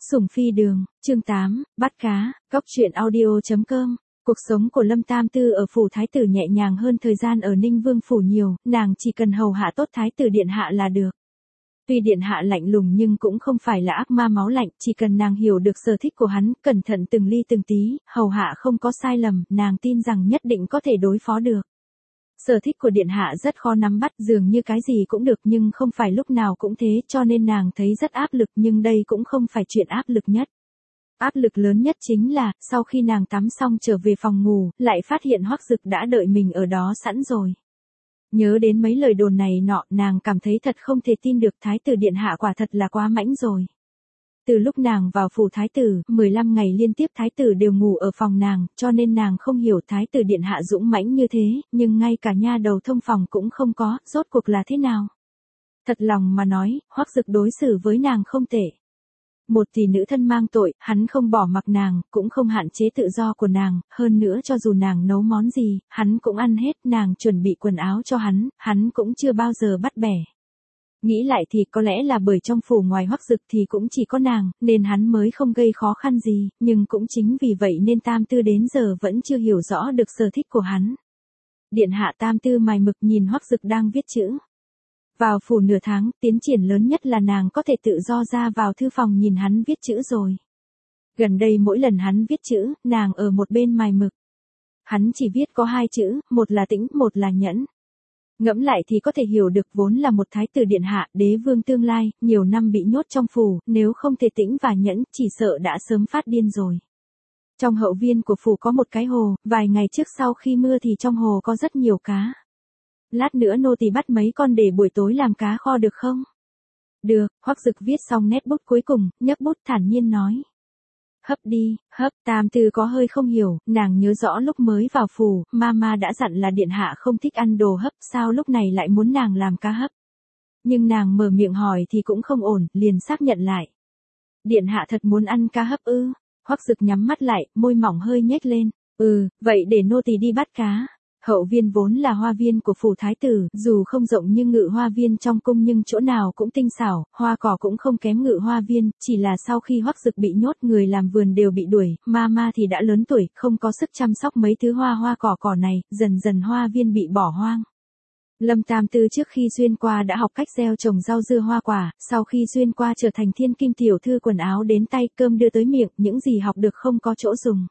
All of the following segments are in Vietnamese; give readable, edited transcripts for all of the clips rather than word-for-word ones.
Sủng phi đường, chương 8, bắt cá, góc truyện audio.com. Cuộc sống của Lâm Tam Tư ở phủ thái tử nhẹ nhàng hơn thời gian ở Ninh Vương phủ nhiều, nàng chỉ cần hầu hạ tốt thái tử điện hạ là được. Tuy điện hạ lạnh lùng nhưng cũng không phải là ác ma máu lạnh, chỉ cần nàng hiểu được sở thích của hắn, cẩn thận từng ly từng tí, hầu hạ không có sai lầm, nàng tin rằng nhất định có thể đối phó được. Sở thích của điện hạ rất khó nắm bắt, dường như cái gì cũng được nhưng không phải lúc nào cũng thế, cho nên nàng thấy rất áp lực, nhưng đây cũng không phải chuyện áp lực nhất. Áp lực lớn nhất chính là, sau khi nàng tắm xong trở về phòng ngủ, lại phát hiện Hoắc Dực đã đợi mình ở đó sẵn rồi. Nhớ đến mấy lời đồn này nọ, nàng cảm thấy thật không thể tin được, thái tử điện hạ quả thật là quá mãnh rồi. Từ lúc nàng vào phủ thái tử, 15 ngày liên tiếp thái tử đều ngủ ở phòng nàng, cho nên nàng không hiểu thái tử điện hạ dũng mãnh như thế, nhưng ngay cả nha đầu thông phòng cũng không có, rốt cuộc là thế nào? Thật lòng mà nói, Hoắc Dực đối xử với nàng không tệ. Một tỷ nữ thân mang tội, hắn không bỏ mặc nàng, cũng không hạn chế tự do của nàng, hơn nữa cho dù nàng nấu món gì, hắn cũng ăn hết, nàng chuẩn bị quần áo cho hắn cũng chưa bao giờ bắt bẻ. Nghĩ lại thì có lẽ là bởi trong phủ ngoài Hoắc Dực thì cũng chỉ có nàng, nên hắn mới không gây khó khăn gì, nhưng cũng chính vì vậy nên Tam Tư đến giờ vẫn chưa hiểu rõ được sở thích của hắn. Điện hạ Tam Tư mài mực nhìn Hoắc Dực đang viết chữ. Vào phủ nửa tháng, tiến triển lớn nhất là nàng có thể tự do ra vào thư phòng nhìn hắn viết chữ rồi. Gần đây mỗi lần hắn viết chữ, nàng ở một bên mài mực. Hắn chỉ viết có hai chữ, một là tĩnh, một là nhẫn. Ngẫm lại thì có thể hiểu được, vốn là một thái tử điện hạ, đế vương tương lai, nhiều năm bị nhốt trong phủ, nếu không thể tĩnh và nhẫn, chỉ sợ đã sớm phát điên rồi. Trong hậu viên của phủ có một cái hồ, vài ngày trước sau khi mưa thì trong hồ có rất nhiều cá. Lát nữa nô tỳ bắt mấy con để buổi tối làm cá kho được không? Được, Hoắc Dực viết xong nét bút cuối cùng, nhấc bút thản nhiên nói. Hấp đi, hấp. Tam Tư có hơi không hiểu, nàng nhớ rõ lúc mới vào phủ, mama đã dặn là điện hạ không thích ăn đồ hấp, sao lúc này lại muốn nàng làm cá hấp. Nhưng nàng mở miệng hỏi thì cũng không ổn, liền xác nhận lại. Điện hạ thật muốn ăn cá hấp ư? Hoắc Dực nhắm mắt lại, môi mỏng hơi nhếch lên. Vậy để nô tỳ đi bắt cá. Hậu viên vốn là hoa viên của phủ thái tử, dù không rộng như ngự hoa viên trong cung nhưng chỗ nào cũng tinh xảo, hoa cỏ cũng không kém ngự hoa viên, chỉ là sau khi Hoắc Dực bị nhốt người làm vườn đều bị đuổi, mama thì đã lớn tuổi, không có sức chăm sóc mấy thứ hoa cỏ này, dần dần hoa viên bị bỏ hoang. Lâm Tam Tư trước khi xuyên qua đã học cách gieo trồng rau dưa hoa quả, sau khi xuyên qua trở thành thiên kim tiểu thư, quần áo đến tay, cơm đưa tới miệng, những gì học được không có chỗ dùng.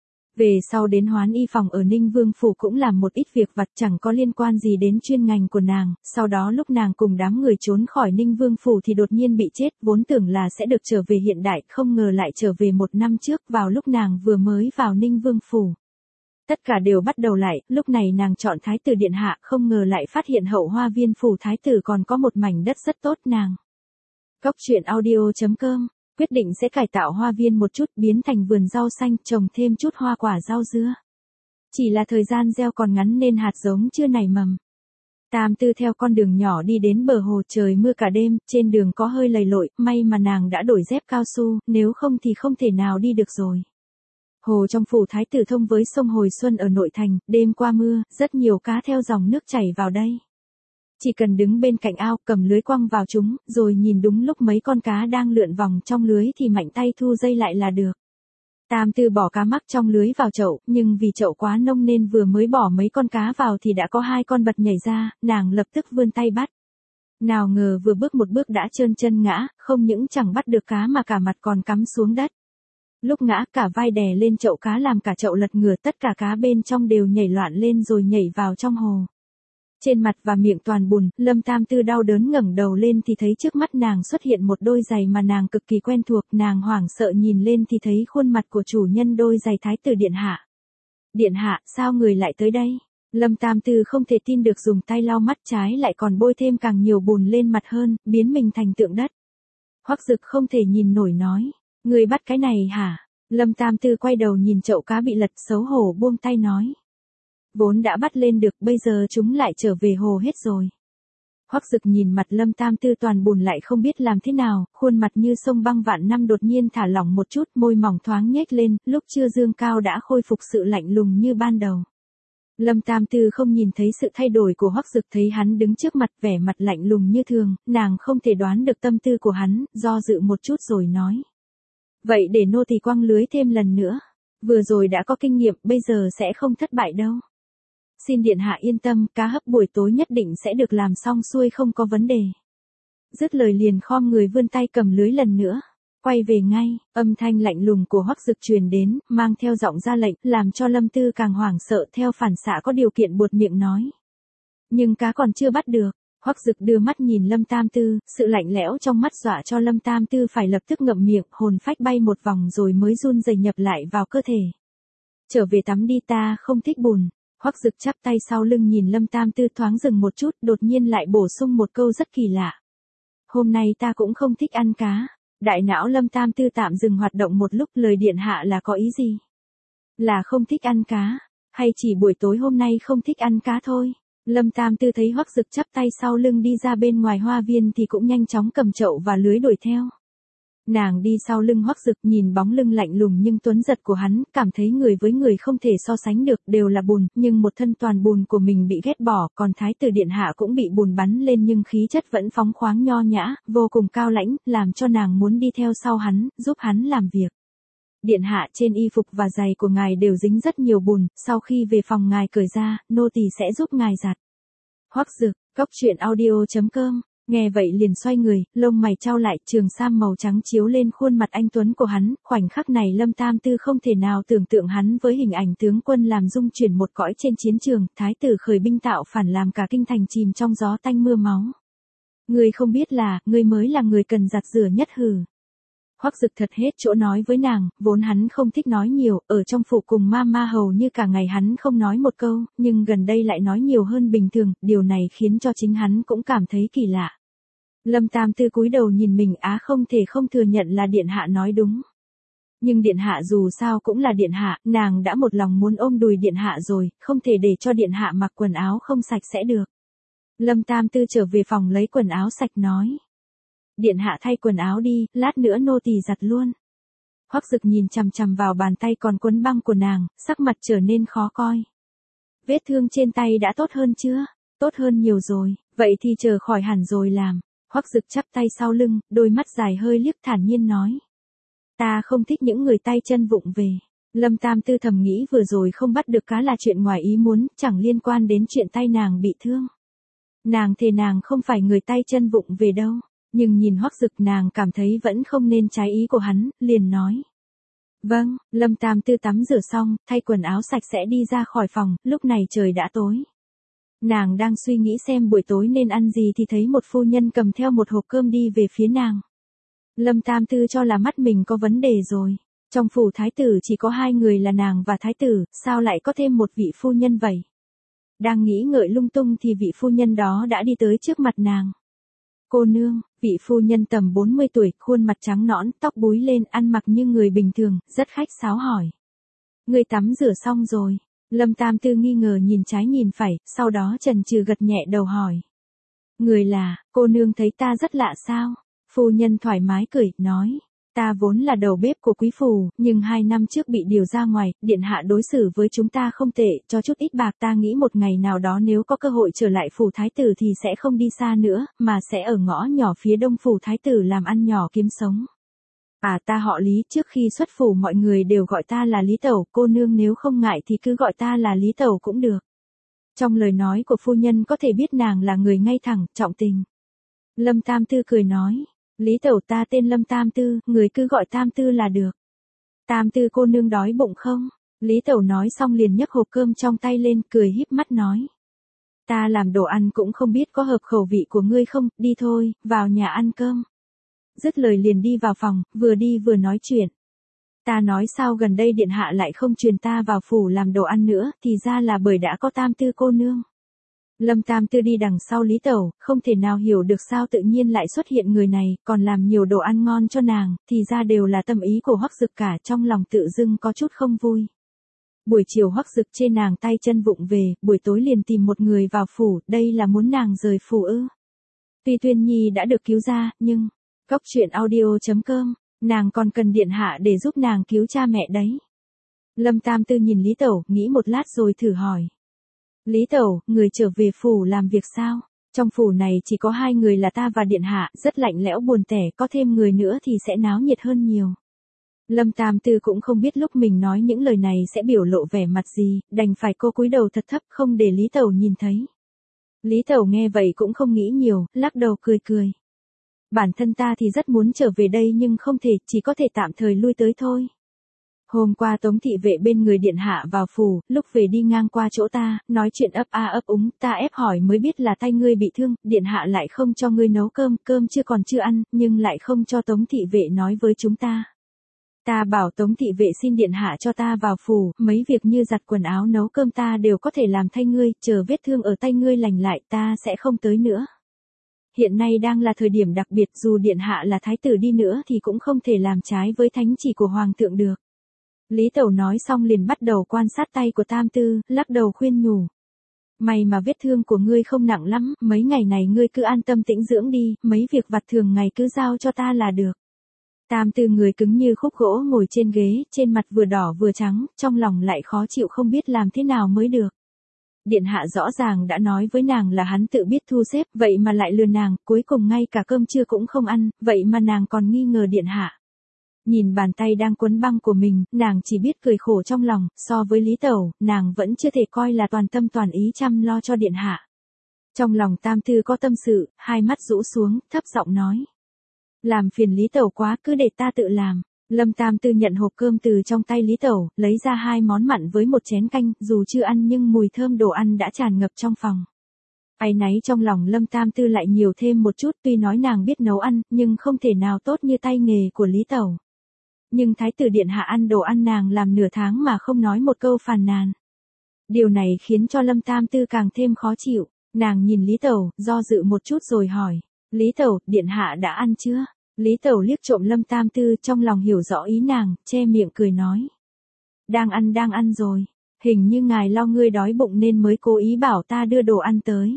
Về sau đến hoán y phòng ở Ninh Vương phủ cũng làm một ít việc vặt chẳng có liên quan gì đến chuyên ngành của nàng, sau đó lúc nàng cùng đám người trốn khỏi Ninh Vương phủ thì đột nhiên bị chết, vốn tưởng là sẽ được trở về hiện đại, không ngờ lại trở về một năm trước vào lúc nàng vừa mới vào Ninh Vương phủ. Tất cả đều bắt đầu lại, lúc này nàng chọn thái tử điện hạ, không ngờ lại phát hiện hậu hoa viên phủ thái tử còn có một mảnh đất rất tốt nàng. Góc truyện audio.com quyết định sẽ cải tạo hoa viên một chút, biến thành vườn rau xanh, trồng thêm chút hoa quả rau dưa. Chỉ là thời gian gieo còn ngắn nên hạt giống chưa nảy mầm. Tam Tư theo con đường nhỏ đi đến bờ hồ, trời mưa cả đêm, trên đường có hơi lầy lội, may mà nàng đã đổi dép cao su, nếu không thì không thể nào đi được rồi. Hồ trong phủ thái tử thông với sông Hồi Xuân ở nội thành, đêm qua mưa, rất nhiều cá theo dòng nước chảy vào đây. Chỉ cần đứng bên cạnh ao, cầm lưới quăng vào chúng, rồi nhìn đúng lúc mấy con cá đang lượn vòng trong lưới thì mạnh tay thu dây lại là được. Tam Tư bỏ cá mắc trong lưới vào chậu, nhưng vì chậu quá nông nên vừa mới bỏ mấy con cá vào thì đã có hai con bật nhảy ra, nàng lập tức vươn tay bắt. Nào ngờ vừa bước một bước đã trơn chân ngã, không những chẳng bắt được cá mà cả mặt còn cắm xuống đất. Lúc ngã cả vai đè lên chậu cá làm cả chậu lật ngửa, tất cả cá bên trong đều nhảy loạn lên rồi nhảy vào trong hồ. Trên mặt và miệng toàn bùn, Lâm Tam Tư đau đớn ngẩng đầu lên thì thấy trước mắt nàng xuất hiện một đôi giày mà nàng cực kỳ quen thuộc, nàng hoảng sợ nhìn lên thì thấy khuôn mặt của chủ nhân đôi giày thái tử điện hạ. Điện hạ, sao người lại tới đây? Lâm Tam Tư không thể tin được, dùng tay lau mắt, trái lại còn bôi thêm càng nhiều bùn lên mặt hơn, biến mình thành tượng đất. Hoắc Dực không thể nhìn nổi nói, người bắt cái này hả? Lâm Tam Tư quay đầu nhìn chậu cá bị lật, xấu hổ buông tay nói. Vốn đã bắt lên được, bây giờ chúng lại trở về hồ hết rồi. Hoắc Dực nhìn mặt Lâm Tam Tư toàn bùn lại không biết làm thế nào, khuôn mặt như sông băng vạn năm đột nhiên thả lỏng một chút, môi mỏng thoáng nhếch lên, lúc chưa dương cao đã khôi phục sự lạnh lùng như ban đầu. Lâm Tam Tư không nhìn thấy sự thay đổi của Hoắc Dực, thấy hắn đứng trước mặt vẻ mặt lạnh lùng như thường, nàng không thể đoán được tâm tư của hắn, do dự một chút rồi nói. Vậy để nô tỳ quăng lưới thêm lần nữa. Vừa rồi đã có kinh nghiệm, bây giờ sẽ không thất bại đâu. Xin điện hạ yên tâm, cá hấp buổi tối nhất định sẽ được làm xong xuôi không có vấn đề. Dứt lời liền khom người vươn tay cầm lưới lần nữa. Quay về ngay, âm thanh lạnh lùng của Hoắc Dực truyền đến, mang theo giọng ra lệnh, làm cho Lâm Tư càng hoảng sợ, theo phản xạ có điều kiện buột miệng nói. Nhưng cá còn chưa bắt được. Hoắc Dực đưa mắt nhìn Lâm Tam Tư, sự lạnh lẽo trong mắt dọa cho Lâm Tam Tư phải lập tức ngậm miệng, hồn phách bay một vòng rồi mới run rẩy nhập lại vào cơ thể. Trở về tắm đi, ta không thích bùn. Hoắc Dực chắp tay sau lưng nhìn Lâm Tam Tư thoáng dừng một chút, đột nhiên lại bổ sung một câu rất kỳ lạ. Hôm nay ta cũng không thích ăn cá. Đại não Lâm Tam Tư tạm dừng hoạt động một lúc, lời điện hạ là có ý gì? Là không thích ăn cá, hay chỉ buổi tối hôm nay không thích ăn cá thôi? Lâm Tam Tư thấy Hoắc Dực chắp tay sau lưng đi ra bên ngoài hoa viên thì cũng nhanh chóng cầm chậu và lưới đuổi theo. Nàng đi sau lưng Hoắc Dực nhìn bóng lưng lạnh lùng nhưng tuấn giật của hắn, cảm thấy người với người không thể so sánh được, đều là bùn, nhưng một thân toàn bùn của mình bị ghét bỏ, còn thái tử điện hạ cũng bị bùn bắn lên nhưng khí chất vẫn phóng khoáng nho nhã, vô cùng cao lãnh, làm cho nàng muốn đi theo sau hắn, giúp hắn làm việc. Điện hạ, trên y phục và giày của ngài đều dính rất nhiều bùn, sau khi về phòng ngài cởi ra, nô tỳ sẽ giúp ngài giặt. Hoắc Dực, Goctruyện.audio.com. Nghe vậy liền xoay người, lông mày chau lại, trường sam màu trắng chiếu lên khuôn mặt anh tuấn của hắn, khoảnh khắc này Lâm Tam Tư không thể nào tưởng tượng hắn với hình ảnh tướng quân làm dung chuyển một cõi trên chiến trường, thái tử khởi binh tạo phản làm cả kinh thành chìm trong gió tanh mưa máu. Ngươi không biết là, ngươi mới là người cần giặt rửa nhất hử. Hoắc Dực thật hết chỗ nói với nàng, vốn hắn không thích nói nhiều, ở trong phủ cùng ma hầu như cả ngày hắn không nói một câu, nhưng gần đây lại nói nhiều hơn bình thường, điều này khiến cho chính hắn cũng cảm thấy kỳ lạ. Lâm Tam Tư cúi đầu nhìn mình, không thể không thừa nhận là điện hạ nói đúng. Nhưng điện hạ dù sao cũng là điện hạ, nàng đã một lòng muốn ôm đùi điện hạ rồi, không thể để cho điện hạ mặc quần áo không sạch sẽ được. Lâm Tam Tư trở về phòng lấy quần áo sạch nói. Điện hạ thay quần áo đi, lát nữa nô tỳ giặt luôn. Hoắc Dực nhìn chằm chằm vào bàn tay còn quấn băng của nàng, sắc mặt trở nên khó coi. Vết thương trên tay đã tốt hơn chưa? Tốt hơn nhiều rồi, vậy thì chờ khỏi hẳn rồi làm. Hoắc Dực chắp tay sau lưng, đôi mắt dài hơi liếc thản nhiên nói. Ta không thích những người tay chân vụng về. Lâm Tam Tư thầm nghĩ vừa rồi không bắt được cá là chuyện ngoài ý muốn, chẳng liên quan đến chuyện tay nàng bị thương. Nàng thề nàng không phải người tay chân vụng về đâu. Nhưng nhìn Hoắc Dực nàng cảm thấy vẫn không nên trái ý của hắn, liền nói. Vâng, Lâm Tam Tư tắm rửa xong, thay quần áo sạch sẽ đi ra khỏi phòng, lúc này trời đã tối. Nàng đang suy nghĩ xem buổi tối nên ăn gì thì thấy một phu nhân cầm theo một hộp cơm đi về phía nàng. Lâm Tam Tư cho là mắt mình có vấn đề rồi. Trong phủ thái tử chỉ có hai người là nàng và thái tử, sao lại có thêm một vị phu nhân vậy? Đang nghĩ ngợi lung tung thì vị phu nhân đó đã đi tới trước mặt nàng. Cô nương, vị phu nhân tầm 40 tuổi, khuôn mặt trắng nõn, tóc búi lên, ăn mặc như người bình thường, rất khách sáo hỏi. Người tắm rửa xong rồi. Lâm Tam Tư nghi ngờ nhìn trái nhìn phải, sau đó chần chừ gật nhẹ đầu hỏi. Người là, cô nương thấy ta rất lạ sao? Phu nhân thoải mái cười, nói. Ta vốn là đầu bếp của quý phủ, nhưng 2 năm trước bị điều ra ngoài, điện hạ đối xử với chúng ta không tệ, cho chút ít bạc, ta nghĩ một ngày nào đó nếu có cơ hội trở lại phủ thái tử thì sẽ không đi xa nữa, mà sẽ ở ngõ nhỏ phía đông phủ thái tử làm ăn nhỏ kiếm sống. Ta họ Lý, trước khi xuất phủ mọi người đều gọi ta là Lý Tẩu, cô nương nếu không ngại thì cứ gọi ta là Lý Tẩu cũng được. Trong lời nói của phu nhân có thể biết nàng là người ngay thẳng, trọng tình. Lâm Tam Tư cười nói. Lý Tẩu, ta tên Lâm Tam Tư, người cứ gọi Tam Tư là được. Tam Tư cô nương đói bụng không? Lý Tẩu nói xong liền nhấc hộp cơm trong tay lên, cười híp mắt nói. Ta làm đồ ăn cũng không biết có hợp khẩu vị của ngươi không, đi thôi, vào nhà ăn cơm. Dứt lời liền đi vào phòng, vừa đi vừa nói chuyện. Ta nói sao gần đây điện hạ lại không truyền ta vào phủ làm đồ ăn nữa, thì ra là bởi đã có Tam Tư cô nương. Lâm Tam Tư đi đằng sau Lý Tẩu, không thể nào hiểu được sao tự nhiên lại xuất hiện người này, còn làm nhiều đồ ăn ngon cho nàng, thì ra đều là tâm ý của Hoắc Dực cả, trong lòng tự dưng có chút không vui. Buổi chiều Hoắc Dực chê nàng tay chân vụng về, buổi tối liền tìm một người vào phủ, đây là muốn nàng rời phủ ư? Tuy Tuyên Nhi đã được cứu ra, nhưng Goctruyện.audio.com, nàng còn cần điện hạ để giúp nàng cứu cha mẹ đấy. Lâm Tam Tư nhìn Lý Tẩu, nghĩ một lát rồi thử hỏi. Lý Tẩu, người trở về phủ làm việc sao? Trong phủ này chỉ có 2 người là ta và điện hạ, rất lạnh lẽo buồn tẻ, có thêm người nữa thì sẽ náo nhiệt hơn nhiều. Lâm Tam Tư cũng không biết lúc mình nói những lời này sẽ biểu lộ vẻ mặt gì, đành phải cô cúi đầu thật thấp không để Lý Tẩu nhìn thấy. Lý Tẩu nghe vậy cũng không nghĩ nhiều, lắc đầu cười cười. Bản thân ta thì rất muốn trở về đây nhưng không thể, chỉ có thể tạm thời lui tới thôi. Hôm qua Tống thị vệ bên người điện hạ vào phủ, lúc về đi ngang qua chỗ ta, nói chuyện ấp a ấp úng, ta ép hỏi mới biết là tay ngươi bị thương, điện hạ lại không cho ngươi nấu cơm, cơm chưa ăn, nhưng lại không cho Tống thị vệ nói với chúng ta. Ta bảo Tống thị vệ xin điện hạ cho ta vào phủ, mấy việc như giặt quần áo nấu cơm ta đều có thể làm thay ngươi, chờ vết thương ở tay ngươi lành lại ta sẽ không tới nữa. Hiện nay đang là thời điểm đặc biệt, dù điện hạ là thái tử đi nữa thì cũng không thể làm trái với thánh chỉ của hoàng thượng được. Lý Tẩu nói xong liền bắt đầu quan sát tay của Tam Tư, lắc đầu khuyên nhủ. May mà vết thương của ngươi không nặng lắm, mấy ngày này ngươi cứ an tâm tĩnh dưỡng đi, mấy việc vặt thường ngày cứ giao cho ta là được. Tam Tư người cứng như khúc gỗ ngồi trên ghế, trên mặt vừa đỏ vừa trắng, trong lòng lại khó chịu không biết làm thế nào mới được. Điện hạ rõ ràng đã nói với nàng là hắn tự biết thu xếp, vậy mà lại lừa nàng, cuối cùng ngay cả cơm trưa cũng không ăn, vậy mà nàng còn nghi ngờ điện hạ. Nhìn bàn tay đang quấn băng của mình, nàng chỉ biết cười khổ trong lòng, so với Lý Tẩu, nàng vẫn chưa thể coi là toàn tâm toàn ý chăm lo cho điện hạ. Trong lòng Tam Tư có tâm sự, hai mắt rũ xuống, thấp giọng nói. Làm phiền Lý Tẩu quá, cứ để ta tự làm. Lâm Tam Tư nhận hộp cơm từ trong tay Lý Tẩu, lấy ra 2 món mặn với một chén canh, dù chưa ăn nhưng mùi thơm đồ ăn đã tràn ngập trong phòng. Áy náy trong lòng Lâm Tam Tư lại nhiều thêm một chút, tuy nói nàng biết nấu ăn, nhưng không thể nào tốt như tay nghề của Lý Tẩu. Nhưng thái tử điện hạ ăn đồ ăn nàng làm nửa tháng mà không nói một câu phàn nàn. Điều này khiến cho Lâm Tam Tư càng thêm khó chịu, nàng nhìn Lý Tẩu, do dự một chút rồi hỏi. Lý Tẩu, điện hạ đã ăn chưa? Lý Tẩu liếc trộm Lâm Tam Tư, trong lòng hiểu rõ ý nàng, che miệng cười nói. Đang ăn rồi, hình như ngài lo ngươi đói bụng nên mới cố ý bảo ta đưa đồ ăn tới.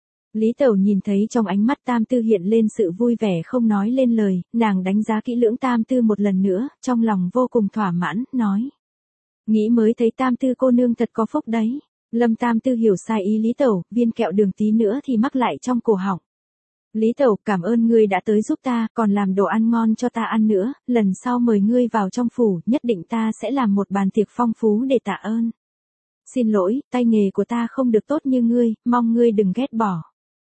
Lý Tẩu nhìn thấy trong ánh mắt Tam Tư hiện lên sự vui vẻ không nói lên lời, nàng đánh giá kỹ lưỡng Tam Tư một lần nữa, trong lòng vô cùng thỏa mãn, nói. Nghĩ mới thấy Tam Tư cô nương thật có phúc đấy. Lâm Tam Tư hiểu sai ý Lý Tẩu, viên kẹo đường tí nữa thì mắc lại trong cổ họng. Lý Tẩu, cảm ơn ngươi đã tới giúp ta, còn làm đồ ăn ngon cho ta ăn nữa, lần sau mời ngươi vào trong phủ, nhất định ta sẽ làm một bàn tiệc phong phú để tạ ơn. Xin lỗi, tay nghề của ta không được tốt như ngươi, mong ngươi đừng ghét bỏ.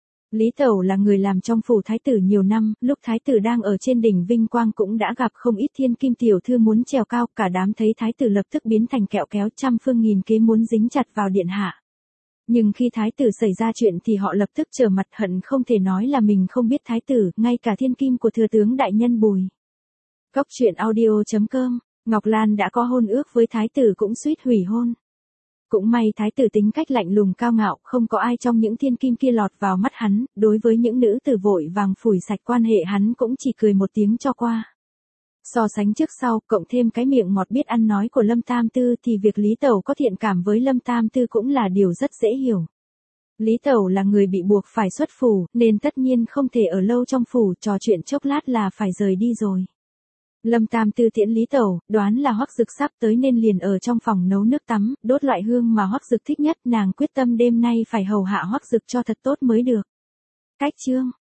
Lý Tẩu là người làm trong phủ thái tử nhiều năm, lúc thái tử đang ở trên đỉnh vinh quang cũng đã gặp không ít thiên kim tiểu thư muốn trèo cao, cả đám thấy thái tử lập tức biến thành kẹo kéo, trăm phương nghìn kế muốn dính chặt vào điện hạ. Nhưng khi thái tử xảy ra chuyện thì họ lập tức trở mặt, hận không thể nói là mình không biết thái tử, ngay cả thiên kim của thừa tướng đại nhân Bùi. Cốc truyện audio.com, Ngọc Lan đã có hôn ước với thái tử cũng suýt hủy hôn. Cũng may thái tử tính cách lạnh lùng cao ngạo, không có ai trong những thiên kim kia lọt vào mắt hắn, đối với những nữ tử vội vàng phủi sạch quan hệ hắn cũng chỉ cười một tiếng cho qua. So sánh trước sau, cộng thêm cái miệng ngọt biết ăn nói của Lâm Tam Tư thì việc Lý Tẩu có thiện cảm với Lâm Tam Tư cũng là điều rất dễ hiểu. Lý Tẩu là người bị buộc phải xuất phủ, nên tất nhiên không thể ở lâu trong phủ, trò chuyện chốc lát là phải rời đi rồi. Lâm Tam Tư tiễn Lý Tẩu, đoán là Hoắc Dực sắp tới nên liền ở trong phòng nấu nước tắm, đốt loại hương mà Hoắc Dực thích nhất, nàng quyết tâm đêm nay phải hầu hạ Hoắc Dực cho thật tốt mới được. Cách chương